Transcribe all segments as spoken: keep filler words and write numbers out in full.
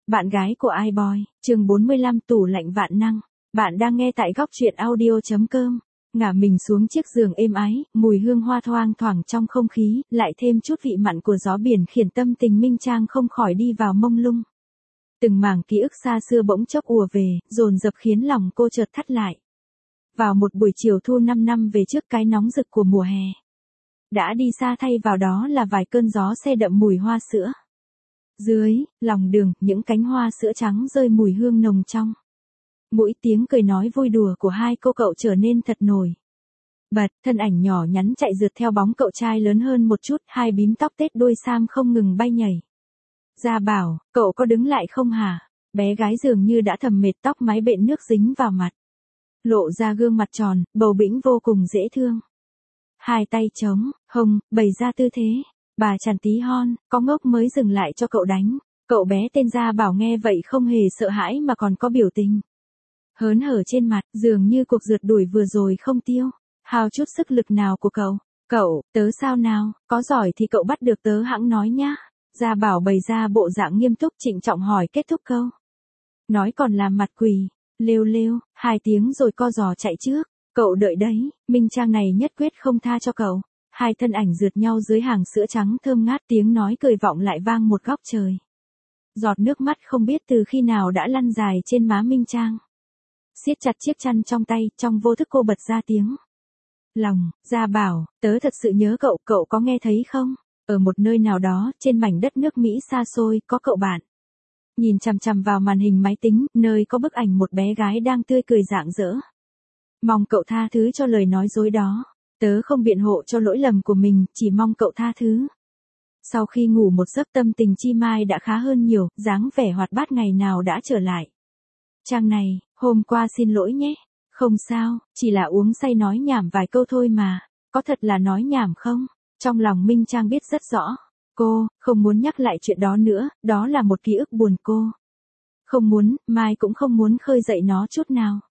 Bạn gái của iBoy, chương bốn mươi lăm tủ lạnh vạn năng. Bạn đang nghe tại góc truyện audio chấm com. Ngả mình xuống chiếc giường êm ái, mùi hương hoa thoang thoảng trong không khí, lại thêm chút vị mặn của gió biển khiến tâm tình Minh Trang không khỏi đi vào mông lung. Từng mảng ký ức xa xưa bỗng chốc ùa về, dồn dập khiến lòng cô chợt thắt lại. Vào một buổi chiều thu năm năm về trước cái nóng rực của mùa hè. Đã đi xa thay vào đó là vài cơn gió se đậm mùi hoa sữa. Dưới, lòng đường, những cánh hoa sữa trắng rơi mùi hương nồng trong. Mỗi tiếng cười nói vui đùa của hai cô cậu trở nên thật nổi bật, thân ảnh nhỏ nhắn chạy rượt theo bóng cậu trai lớn hơn một chút, hai bím tóc tết đuôi sam không ngừng bay nhảy. Gia Bảo, cậu có đứng lại không hả? Bé gái dường như đã thầm mệt, tóc mái bện nước dính vào mặt. Lộ ra gương mặt tròn, bầu bĩnh vô cùng dễ thương. Hai tay trống, hông, bày ra tư thế. Bà chằn tí hon, có ngốc mới dừng lại cho cậu đánh. Cậu bé tên Gia Bảo nghe vậy không hề sợ hãi mà còn có biểu tình hớn hở trên mặt, dường như cuộc rượt đuổi vừa rồi không tiêu hao chút sức lực nào của cậu. Cậu, tớ sao nào, có giỏi thì cậu bắt được tớ hẵng nói nhá. Gia Bảo bày ra bộ dạng nghiêm túc trịnh trọng hỏi kết thúc câu. Nói còn làm mặt quỳ, lêu lêu, hai tiếng rồi co giò chạy trước. Cậu đợi đấy, Minh Trang này nhất quyết không tha cho cậu. Hai thân ảnh rượt nhau dưới hàng sữa trắng thơm ngát, tiếng nói cười vọng lại vang một góc trời. Giọt nước mắt không biết từ khi nào đã lăn dài trên má Minh Trang. Siết chặt chiếc chăn trong tay, trong vô thức cô bật ra tiếng. Lòng, Gia Bảo, tớ thật sự nhớ cậu, cậu có nghe thấy không? Ở một nơi nào đó, trên mảnh đất nước Mỹ xa xôi, có cậu bạn. Nhìn chằm chằm vào màn hình máy tính, nơi có bức ảnh một bé gái đang tươi cười rạng rỡ. Mong cậu tha thứ cho lời nói dối đó. Tớ không biện hộ cho lỗi lầm của mình, chỉ mong cậu tha thứ. Sau khi ngủ một giấc tâm tình Chi Mai đã khá hơn nhiều, dáng vẻ hoạt bát ngày nào đã trở lại. Trang này, hôm qua xin lỗi nhé. Không sao, chỉ là uống say nói nhảm vài câu thôi mà. Có thật là nói nhảm không? Trong lòng Minh Trang biết rất rõ. Cô, không muốn nhắc lại chuyện đó nữa, đó là một ký ức buồn cô. Không muốn, Mai cũng không muốn khơi dậy nó chút nào.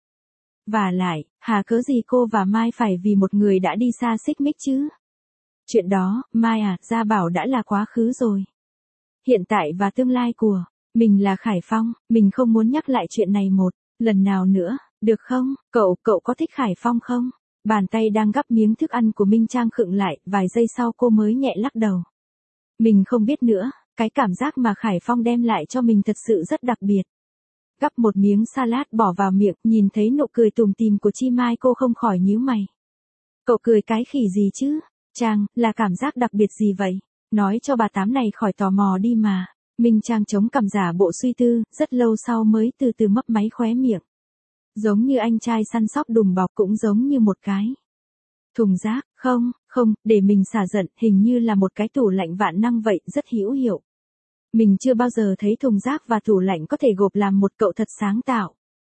Và lại, hà cớ gì cô và Mai phải vì một người đã đi xa xích mích chứ? Chuyện đó, Mai à, Gia Bảo đã là quá khứ rồi. Hiện tại và tương lai của mình là Khải Phong, mình không muốn nhắc lại chuyện này một lần nào nữa, được không? Cậu, cậu có thích Khải Phong không? Bàn tay đang gắp miếng thức ăn của Minh Trang khựng lại, vài giây sau cô mới nhẹ lắc đầu. Mình không biết nữa, cái cảm giác mà Khải Phong đem lại cho mình thật sự rất đặc biệt. Gắp một miếng salad bỏ vào miệng, nhìn thấy nụ cười tủm tỉm của Chi Mai cô không khỏi nhíu mày. Cậu cười cái khỉ gì chứ? Trang, là cảm giác đặc biệt gì vậy? Nói cho bà tám này khỏi tò mò đi mà. Minh Trang chống cằm giả bộ suy tư, rất lâu sau mới từ từ mấp máy khóe miệng. Giống như anh trai săn sóc đùm bọc, cũng giống như một cái thùng rác, không, không, để mình xả giận, hình như là một cái tủ lạnh vạn năng vậy, rất hữu hiệu. Mình chưa bao giờ thấy thùng rác và tủ lạnh có thể gộp làm một, cậu thật sáng tạo.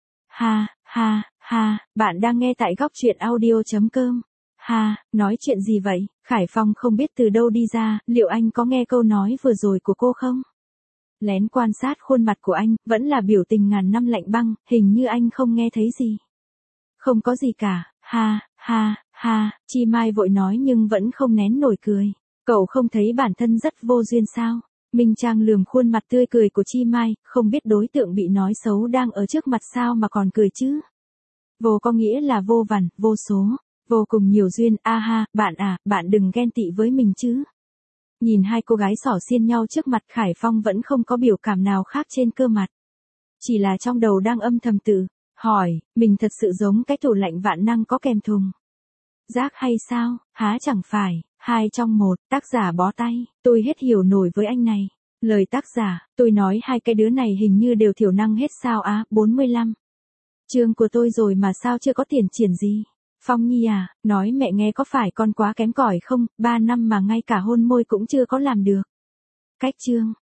Ha, ha, ha, bạn đang nghe tại góc truyện audio chấm com. Ha, nói chuyện gì vậy? Khải Phong không biết từ đâu đi ra, liệu anh có nghe câu nói vừa rồi của cô không? Lén quan sát khuôn mặt của anh, vẫn là biểu tình ngàn năm lạnh băng, hình như anh không nghe thấy gì. Không có gì cả, ha, ha, ha, Chi Mai vội nói nhưng vẫn không nén nổi cười. Cậu không thấy bản thân rất vô duyên sao? Minh Trang lườm khuôn mặt tươi cười của Chi Mai, không biết đối tượng bị nói xấu đang ở trước mặt sao mà còn cười chứ? Vô có nghĩa là vô vàn, vô số, vô cùng nhiều duyên, a ha, bạn à, bạn đừng ghen tị với mình chứ. Nhìn hai cô gái xỏ xiên nhau trước mặt, Khải Phong vẫn không có biểu cảm nào khác trên cơ mặt. Chỉ là trong đầu đang âm thầm tự hỏi, mình thật sự giống cái tủ lạnh vạn năng có kèm thùng rác hay sao? Há chẳng phải, hai trong một, tác giả bó tay, tôi hết hiểu nổi với anh này. Lời tác giả, tôi nói hai cái đứa này hình như đều thiểu năng hết sao á, bốn mươi lăm. Chương của tôi rồi mà sao chưa có tiền triển gì? Phong Nhi à, nói mẹ nghe có phải con quá kém cỏi không, ba năm mà ngay cả hôn môi cũng chưa có làm được. Cách chương,